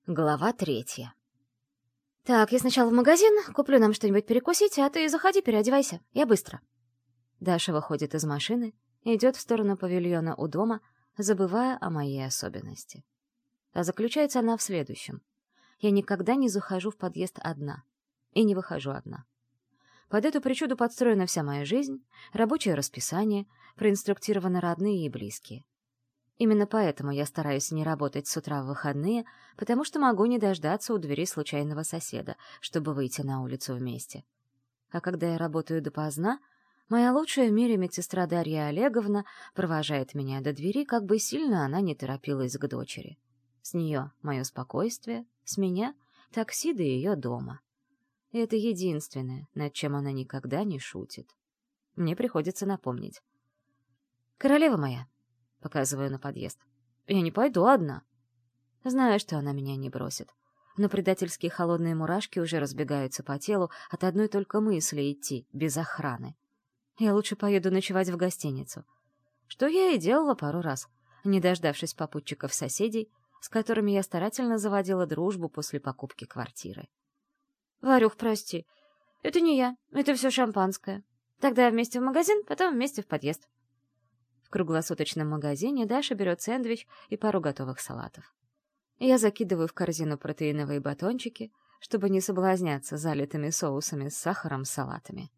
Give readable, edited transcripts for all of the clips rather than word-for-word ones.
Глава 3. «Так, я сначала в магазин, куплю нам что-нибудь перекусить, а ты заходи, переодевайся. Я быстро». Даша выходит из машины и идет в сторону павильона у дома, забывая о моей особенности. А заключается она в следующем. Я никогда не захожу в подъезд одна. И не выхожу одна. Под эту причуду подстроена вся моя жизнь, рабочее расписание, проинструктированы родные и близкие. Именно поэтому я стараюсь не работать с утра в выходные, потому что могу не дождаться у двери случайного соседа, чтобы выйти на улицу вместе. А когда я работаю допоздна, моя лучшая в мире медсестра Дарья Олеговна провожает меня до двери, как бы сильно она не торопилась к дочери. С нее мое спокойствие, с меня — такси до ее дома. И это единственное, над чем она никогда не шутит. Мне приходится напомнить. «Королева моя», — показываю на подъезд. «Я не пойду одна». Знаю, что она меня не бросит. Но предательские холодные мурашки уже разбегаются по телу от одной только мысли идти, без охраны. Я лучше поеду ночевать в гостиницу. Что я и делала пару раз, не дождавшись попутчиков-соседей, с которыми я старательно заводила дружбу после покупки квартиры. «Варюх, прости. Это не я. Это все шампанское. Тогда вместе в магазин, потом вместе в подъезд». В круглосуточном магазине Даша берет сэндвич и пару готовых салатов. Я закидываю в корзину протеиновые батончики, чтобы не соблазняться залитыми соусами с сахаром с салатами.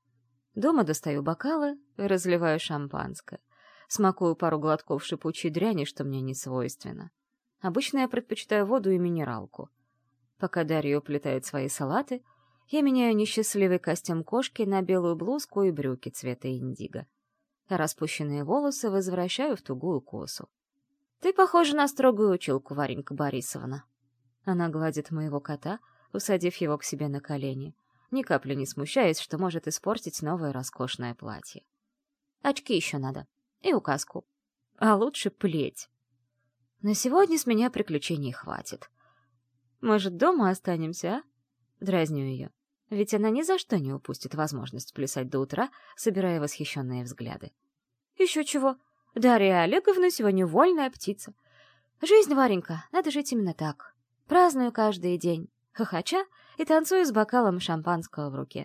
Дома достаю бокалы и разливаю шампанское. Смакую пару глотков шипучей дряни, что мне не свойственно. Обычно я предпочитаю воду и минералку. Пока Дарья уплетает свои салаты, я меняю несчастливый костюм кошки на белую блузку и брюки цвета индиго. А распущенные волосы возвращаю в тугую косу. «Ты похожа на строгую училку, Варенька Борисовна». Она гладит моего кота, усадив его к себе на колени, ни капли не смущаясь, что может испортить новое роскошное платье. «Очки еще надо. И указку. А лучше плеть. На сегодня с меня приключений хватит. Может, дома останемся, а?» Дразню ее. Ведь она ни за что не упустит возможность плясать до утра, собирая восхищенные взгляды. «Еще чего. Дарья Олеговна сегодня вольная птица. Жизнь, Варенька, надо жить именно так. Праздную каждый день, хохоча и танцую с бокалом шампанского в руке.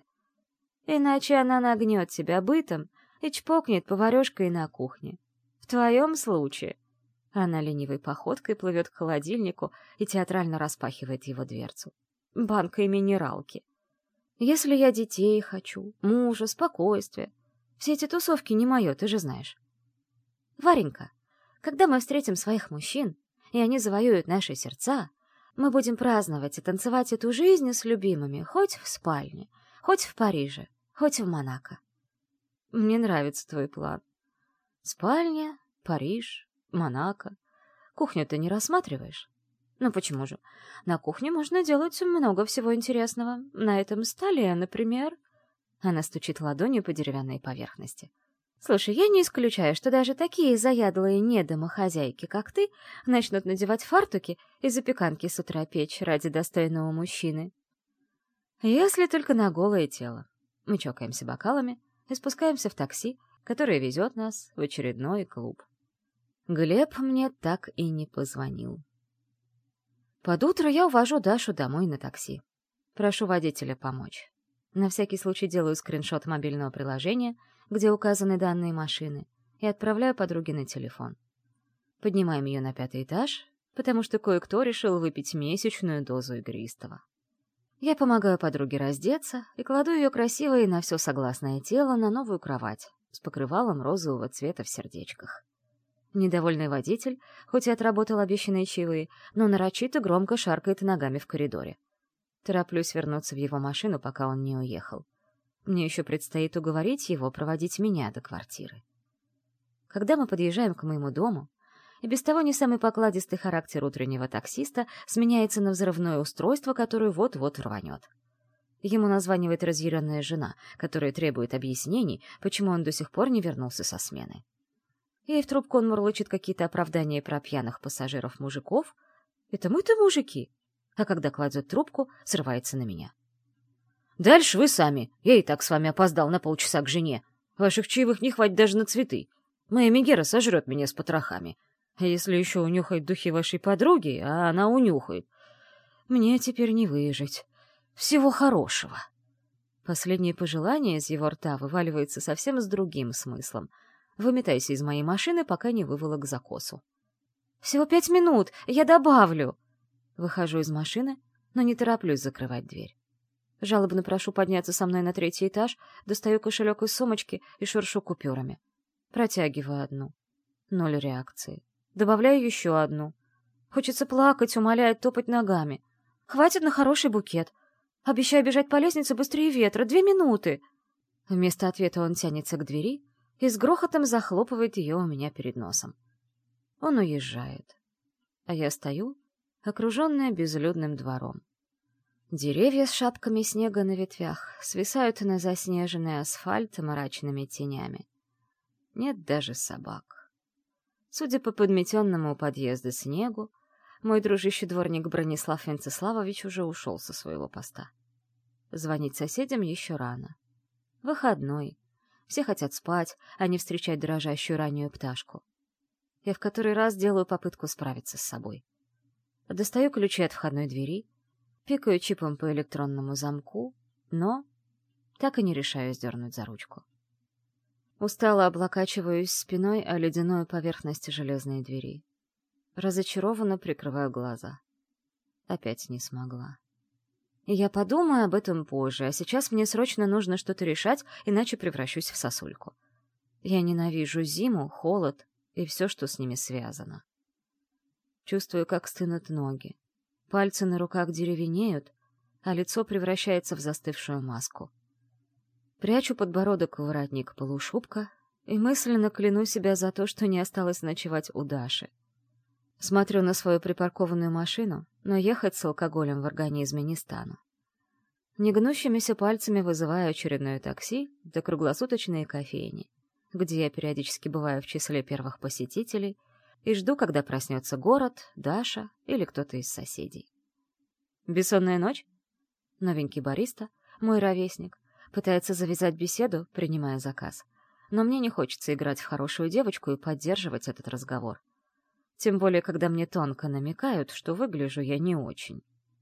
Иначе она нагнет себя бытом и чпокнет поварёшкой на кухне. В твоем случае...» Она ленивой походкой плывет к холодильнику и театрально распахивает его дверцу. Банкой минералки. «Если я детей хочу, мужа, спокойствия. Все эти тусовки не мое, ты же знаешь. Варенька, когда мы встретим своих мужчин, и они завоюют наши сердца, мы будем праздновать и танцевать эту жизнь с любимыми хоть в спальне, хоть в Париже, хоть в Монако». Мне нравится твой план. Спальня, Париж, Монако. Кухню ты не рассматриваешь? Ну почему же? На кухне можно делать много всего интересного. На этом столе, например... Она стучит ладонью по деревянной поверхности. «Слушай, я не исключаю, что даже такие заядлые недомохозяйки, как ты, начнут надевать фартуки и запеканки с утра печь ради достойного мужчины. Если только на голое тело». Мы чокаемся бокалами и спускаемся в такси, которое везет нас в очередной клуб. Глеб мне так и не позвонил. Под утро я увожу Дашу домой на такси. Прошу водителя помочь. На всякий случай делаю скриншот мобильного приложения, где указаны данные машины, и отправляю подруге на телефон. Поднимаем ее на 5-й этаж, потому что кое-кто решил выпить месячную дозу игристого. Я помогаю подруге раздеться и кладу ее красивое и на все согласное тело на новую кровать с покрывалом розового цвета в сердечках. Недовольный водитель, хоть и отработал обещанные чаевые, но нарочито громко шаркает ногами в коридоре. Тороплюсь вернуться в его машину, пока он не уехал. Мне еще предстоит уговорить его проводить меня до квартиры. Когда мы подъезжаем к моему дому, и без того не самый покладистый характер утреннего таксиста сменяется на взрывное устройство, которое вот-вот рванет. Ему названивает разъяренная жена, которая требует объяснений, почему он до сих пор не вернулся со смены. Ей в трубку он мурлычет какие-то оправдания про пьяных пассажиров-мужиков. Это мы-то мужики. А когда кладет трубку, срывается на меня. «Дальше вы сами. Я и так с вами опоздал на полчаса к жене. Ваших чаевых не хватит даже на цветы. Моя Мегера сожрет меня с потрохами. А если еще унюхает духи вашей подруги, а она унюхает, Мне теперь не выжить. Всего хорошего. Последнее пожелание из его рта вываливается совсем с другим смыслом. Выметайся из моей машины, пока не выволок за косу. «Всего 5 минут, я добавлю!» Выхожу из машины, но не тороплюсь закрывать дверь. Жалобно прошу подняться со мной на 3-й этаж, достаю кошелек из сумочки и шуршу купюрами. Протягиваю одну. 0 реакции. Добавляю еще одну. Хочется плакать, умоляет топать ногами. Хватит на хороший букет. Обещаю бежать по лестнице быстрее ветра. 2 минуты. Вместо ответа он тянется к двери и с грохотом захлопывает ее у меня перед носом. Он уезжает. А я стою, окруженная безлюдным двором. Деревья с шапками снега на ветвях свисают на заснеженный асфальт мрачными тенями. Нет даже собак. Судя по подметенному у подъезда снегу, мой дружище-дворник Бронислав Венцеславович уже ушел со своего поста. Звонить соседям еще рано. Выходной. Все хотят спать, а не встречать дрожащую раннюю пташку. Я в который раз делаю попытку справиться с собой. Достаю ключи от входной двери, пикаю чипом по электронному замку, но так и не решаюсь дернуть за ручку. Устало облокачиваюсь спиной о ледяную поверхность железной двери. Разочарованно прикрываю глаза. Опять не смогла. И я подумаю об этом позже, а сейчас мне срочно нужно что-то решать, иначе превращусь в сосульку. Я ненавижу зиму, холод и все, что с ними связано. Чувствую, как стынут ноги. Пальцы на руках деревенеют, а лицо превращается в застывшую маску. Прячу подбородок в воротник полушубка и мысленно кляну себя за то, что не осталось ночевать у Даши. Смотрю на свою припаркованную машину, но ехать с алкоголем в организме не стану. Негнущимися пальцами вызываю очередное такси до круглосуточной кофейни, где я периодически бываю в числе первых посетителей и жду, когда проснется город, Даша или кто-то из соседей. Бессонная ночь? Новенький бариста, мой ровесник, пытается завязать беседу, принимая заказ. Но мне не хочется играть в хорошую девочку и поддерживать этот разговор. Тем более, когда мне тонко намекают, что выгляжу я не очень.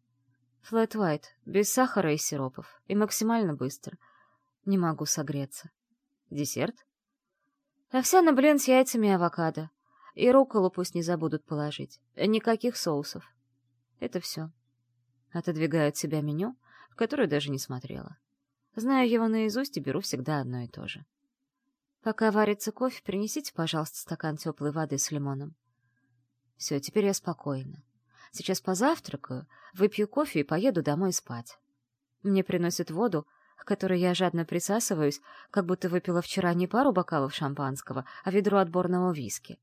Флэт White, без сахара и сиропов, и максимально быстро. Не могу согреться. Десерт? Овсяный блин с яйцами и авокадо. И рукколу пусть не забудут положить. Никаких соусов. Это все. Отодвигаю от себя меню, в которое даже не смотрела. Знаю его наизусть и беру всегда одно и то же. Пока варится кофе, принесите, пожалуйста, стакан теплой воды с лимоном. Все, теперь я спокойна. Сейчас позавтракаю, выпью кофе и поеду домой спать. Мне приносят воду, к которой я жадно присасываюсь, как будто выпила вчера не пару бокалов шампанского, а ведро отборного виски.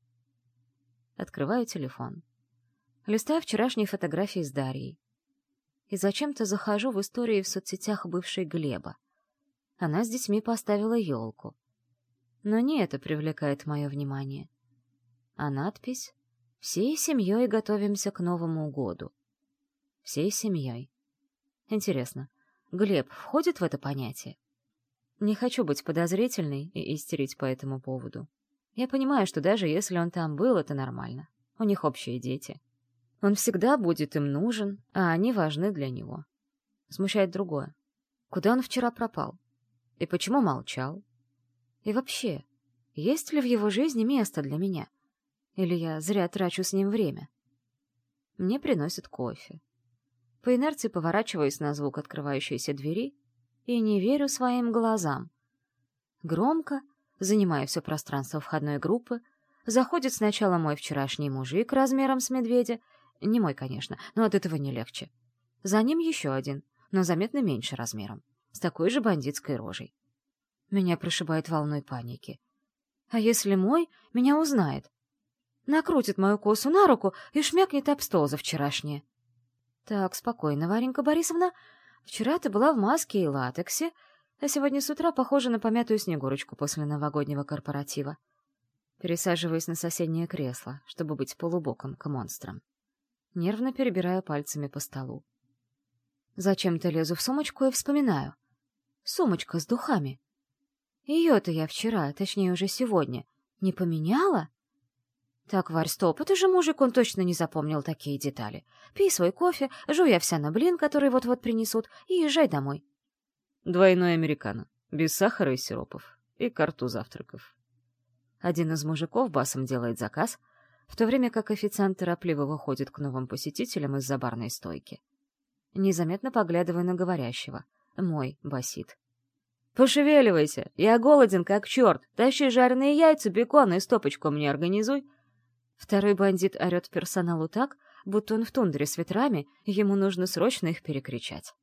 Открываю телефон. Листаю вчерашние фотографии с Дарьей. И зачем-то захожу в истории в соцсетях бывшей Глеба. Она с детьми поставила елку. Но не это привлекает мое внимание. А надпись: «Всей семьей готовимся к Новому году». Всей семьей. Интересно, Глеб входит в это понятие? Не хочу быть подозрительной и истерить по этому поводу. Я понимаю, что даже если он там был, это нормально. У них общие дети. Он всегда будет им нужен, а они важны для него. Смущает другое. Куда он вчера пропал? И почему молчал? И вообще, есть ли в его жизни место для меня? Или я зря трачу с ним время? Мне приносят кофе. По инерции поворачиваюсь на звук открывающейся двери и не верю своим глазам. Громко, занимая все пространство входной группы, заходит сначала мой вчерашний мужик размером с медведя, не мой, конечно, но от этого не легче. За ним еще один, но заметно меньше размером, с такой же бандитской рожей. Меня прошибает волной паники. А если мой меня узнает? Накрутит мою косу на руку и шмякнет об стол за вчерашнее. Так, спокойно, Варенька Борисовна. Вчера ты была в маске и латексе, а сегодня с утра похожа на помятую Снегурочку после новогоднего корпоратива. Пересаживаюсь на соседнее кресло, чтобы быть полубоком к монстрам. Нервно перебираю пальцами по столу. Зачем-то лезу в сумочку и вспоминаю. Сумочка с духами. Ее-то я вчера, точнее уже сегодня, не поменяла? Так, Варь, стоп, это же мужик, он точно не запомнил такие детали. Пей свой кофе, жуй овсяный блин, который вот-вот принесут, и езжай домой. Двойной американо, без сахара и сиропов, и карту завтраков. Один из мужиков басом делает заказ, в то время как официант торопливо выходит к новым посетителям из-за барной стойки. Незаметно поглядываю на говорящего. Мой басит. «Пошевеливайся! Я голоден, как черт! Тащи жареные яйца, бекон и стопочку мне организуй!» Второй бандит орет персоналу так, будто он в тундре с ветрами, и ему нужно срочно их перекричать.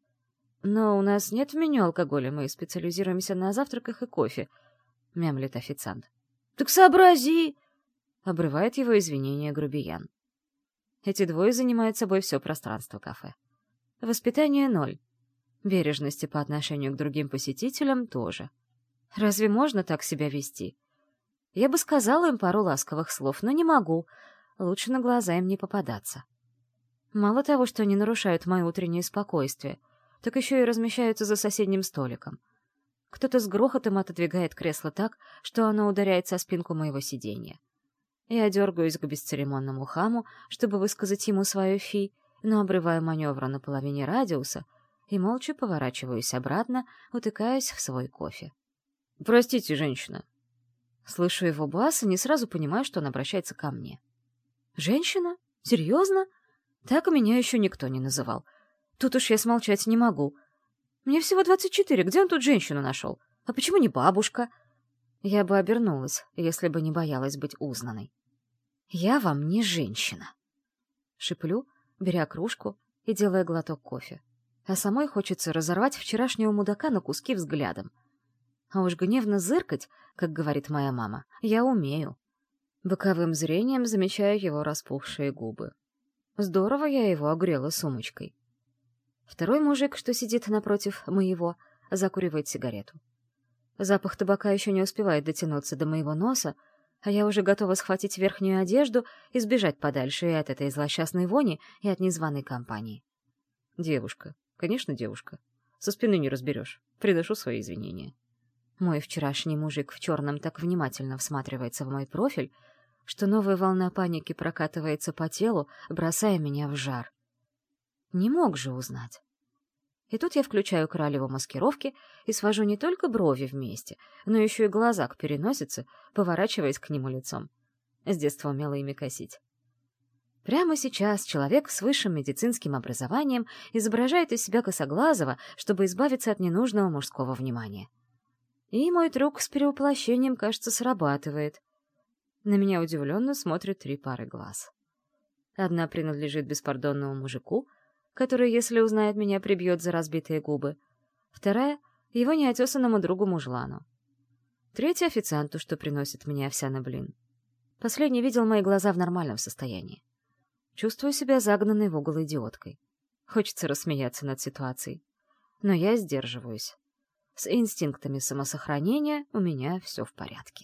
«Но у нас нет в меню алкоголя, мы специализируемся на завтраках и кофе», — мямлит официант. «Так сообрази!» — обрывает его извинения грубиян. Эти двое занимают собой все пространство кафе. Воспитание — 0. Бережности по отношению к другим посетителям тоже. Разве можно так себя вести? Я бы сказала им пару ласковых слов, но не могу. Лучше на глаза им не попадаться. Мало того, что они нарушают мое утреннее спокойствие, так еще и размещаются за соседним столиком. Кто-то с грохотом отодвигает кресло так, что оно ударяется о спинку моего сиденья. Я дергаюсь к бесцеремонному хаму, чтобы высказать ему свое фи, но обрываю маневра на половине радиуса и молча поворачиваюсь обратно, утыкаясь в свой кофе. «Простите, женщина». Слышу его бас и не сразу понимаю, что он обращается ко мне. «Женщина? Серьезно? Так меня еще никто не называл. Тут уж я смолчать не могу. Мне всего 24, где он тут женщину нашел? А почему не бабушка?» Я бы обернулась, если бы не боялась быть узнанной. «Я вам не женщина!» Шиплю, беря кружку и делая глоток кофе. А самой хочется разорвать вчерашнего мудака на куски взглядом. А уж гневно зыркать, как говорит моя мама, я умею. Боковым зрением замечаю его распухшие губы. Здорово я его огрела сумочкой. Второй мужик, что сидит напротив моего, закуривает сигарету. Запах табака еще не успевает дотянуться до моего носа, а я уже готова схватить верхнюю одежду и сбежать подальше и от этой злосчастной вони, и от незваной компании. «Девушка. Конечно, девушка. Со спины не разберешь. Приношу свои извинения». Мой вчерашний мужик в черном так внимательно всматривается в мой профиль, что новая волна паники прокатывается по телу, бросая меня в жар. Не мог же узнать. И тут я включаю королеву маскировки и свожу не только брови вместе, но еще и глаза к переносице, поворачиваясь к нему лицом. С детства умела ими косить. Прямо сейчас человек с высшим медицинским образованием изображает из себя косоглазого, чтобы избавиться от ненужного мужского внимания. И мой трюк с перевоплощением, кажется, срабатывает. На меня удивленно смотрят 3 пары глаз. Одна принадлежит беспардонному мужику, который, если узнает меня, прибьет за разбитые губы. Вторая — его неотесанному другу-мужлану. Третья — официанту, что приносит мне овсяный блин. Последний видел мои глаза в нормальном состоянии. Чувствую себя загнанной в угол идиоткой. Хочется рассмеяться над ситуацией. Но я сдерживаюсь. С инстинктами самосохранения у меня все в порядке.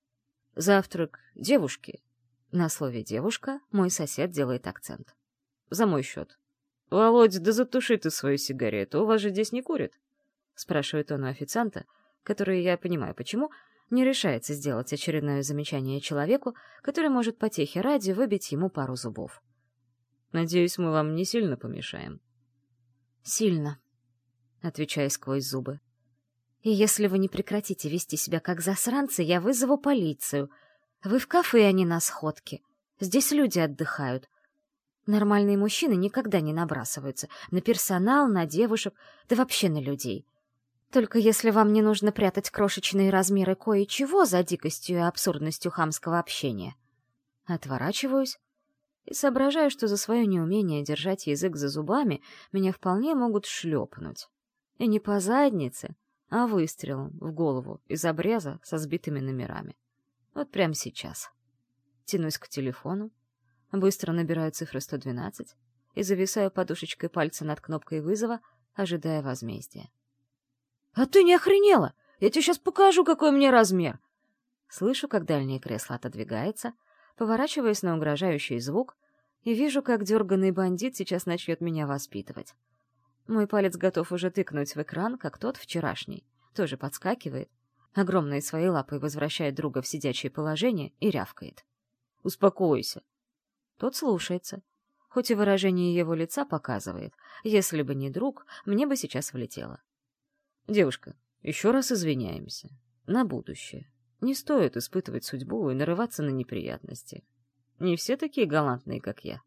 «Завтрак девушки». На слове «девушка» мой сосед делает акцент. «За мой счет». «Володь, да затуши ты свою сигарету, у вас же здесь не курят?» — спрашивает он у официанта, который, я понимаю почему, не решается сделать очередное замечание человеку, который может потехи ради выбить ему пару зубов. «Надеюсь, мы вам не сильно помешаем?» «Сильно», — отвечаю сквозь зубы. «И если вы не прекратите вести себя как засранцы, я вызову полицию. Вы в кафе, а не на сходке. Здесь люди отдыхают. Нормальные мужчины никогда не набрасываются на персонал, на девушек, да вообще на людей. Только если вам не нужно прятать крошечные размеры кое-чего за дикостью и абсурдностью хамского общения». Отворачиваюсь и соображаю, что за свое неумение держать язык за зубами меня вполне могут шлепнуть. И не по заднице, а выстрелом в голову из обреза со сбитыми номерами. Вот прямо сейчас. Тянусь к телефону, быстро набираю цифру 112 и зависаю подушечкой пальца над кнопкой вызова, ожидая возмездия. «А ты не охренела? Я тебе сейчас покажу, какой у меня размер!» Слышу, как дальнее кресло отодвигается, поворачиваясь на угрожающий звук, и вижу, как дерганный бандит сейчас начнет меня воспитывать. Мой палец готов уже тыкнуть в экран, как тот вчерашний. Тоже подскакивает, огромной своей лапой возвращает друга в сидячее положение и рявкает. Успокойся». Тот слушается, хоть и выражение его лица показывает. Если бы не друг, мне бы сейчас влетело. «Девушка, еще раз извиняемся. На будущее. Не стоит испытывать судьбу и нарываться на неприятности. Не все такие галантные, как я».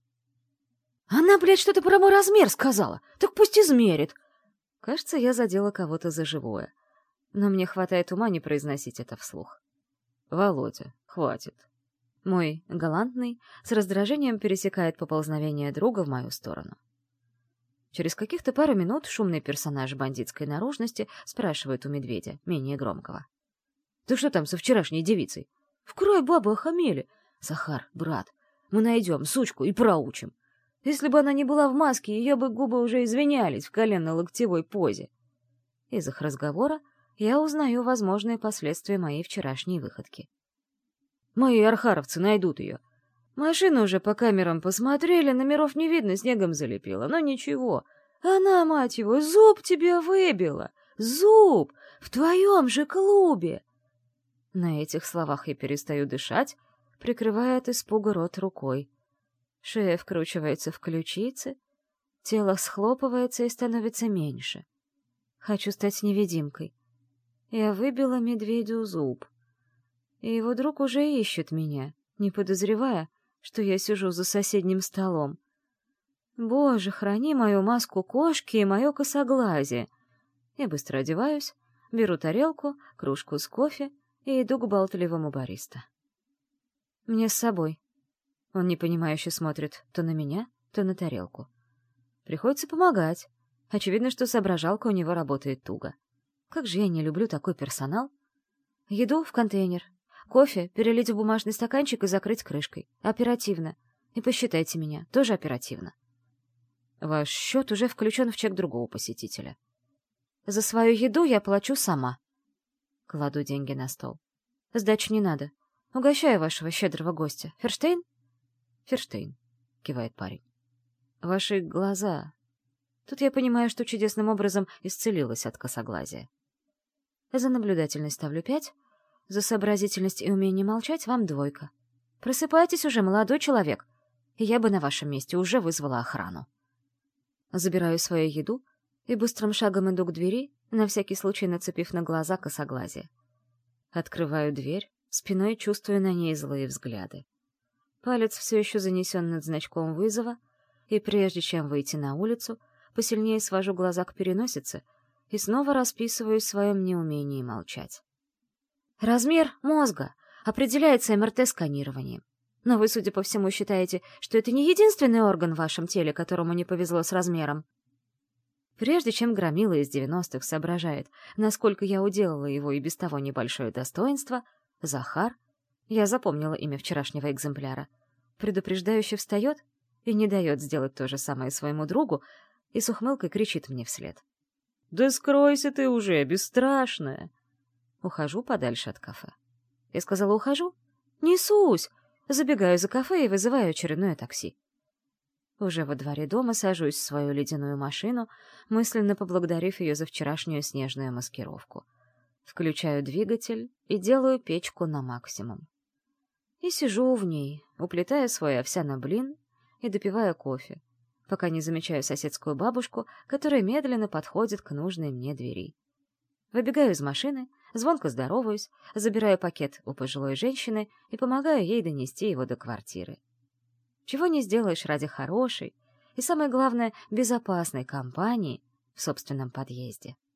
«Она, блядь, что-то про мой размер сказала. Так пусть измерит». Кажется, я задела кого-то за живое. Но мне хватает ума не произносить это вслух. «Володя, хватит». Мой галантный с раздражением пересекает поползновение друга в мою сторону. Через каких-то пару минут шумный персонаж бандитской наружности спрашивает у медведя, менее громкого. «Ты что там со вчерашней девицей? В край бабы охамели. Захар, брат, мы найдем сучку и проучим. Если бы она не была в маске, ее бы губы уже извинялись в коленно-локтевой позе». Из их разговора я узнаю возможные последствия моей вчерашней выходки. «Мои архаровцы найдут ее. Машину уже по камерам посмотрели, номеров не видно, снегом залепило. Но ничего. Она, мать его, зуб тебе выбила. Зуб! В твоем же клубе!» На этих словах я перестаю дышать, прикрывая от испуга рот рукой. Шея вкручивается в ключицы, тело схлопывается и становится меньше. Хочу стать невидимкой. Я выбила медведю зуб. И его друг уже ищет меня, не подозревая, что я сижу за соседним столом. Боже, храни мою маску кошки и мое косоглазие. Я быстро одеваюсь, беру тарелку, кружку с кофе и иду к болтливому бариста. Мне с собой. Он непонимающе смотрит то на меня, то на тарелку. Приходится помогать. Очевидно, что соображалка у него работает туго. Как же я не люблю такой персонал. Еду в контейнер. Кофе перелить в бумажный стаканчик и закрыть крышкой. Оперативно. И посчитайте меня. Тоже оперативно. Ваш счет уже включен в чек другого посетителя. За свою еду я плачу сама. Кладу деньги на стол. Сдачи не надо. Угощаю вашего щедрого гостя. Ферштейн? Ферштейн, кивает парень. Ваши глаза. Тут я понимаю, что чудесным образом исцелилась от косоглазия. За наблюдательность ставлю 5, за сообразительность и умение молчать вам 2. Просыпайтесь уже, молодой человек. Я бы на вашем месте уже вызвала охрану. Забираю свою еду и быстрым шагом иду к двери, на всякий случай нацепив на глаза косоглазие. Открываю дверь, спиной чувствую на ней злые взгляды. Палец все еще занесен над значком вызова, и прежде чем выйти на улицу, посильнее свожу глаза к переносице и снова расписываюсь в своем неумении молчать. Размер мозга определяется МРТ-сканированием. Но вы, судя по всему, считаете, что это не единственный орган в вашем теле, которому не повезло с размером. Прежде чем громила из 90-х соображает, насколько я уделала его и без того небольшое достоинство, Захар, я запомнила имя вчерашнего экземпляра, предупреждающе встает и не дает сделать то же самое своему другу, и с ухмылкой кричит мне вслед. «Да скройся ты уже, бесстрашная!» Ухожу подальше от кафе. Я сказала, ухожу? Несусь! Забегаю за кафе и вызываю очередное такси. Уже во дворе дома сажусь в свою ледяную машину, мысленно поблагодарив ее за вчерашнюю снежную маскировку. Включаю двигатель и делаю печку на максимум. И сижу в ней, уплетая свой овсяный блин и допивая кофе, пока не замечаю соседскую бабушку, которая медленно подходит к нужной мне двери. Выбегаю из машины, звонко здороваюсь, забираю пакет у пожилой женщины и помогаю ей донести его до квартиры. Чего не сделаешь ради хорошей и, самое главное, безопасной компании в собственном подъезде.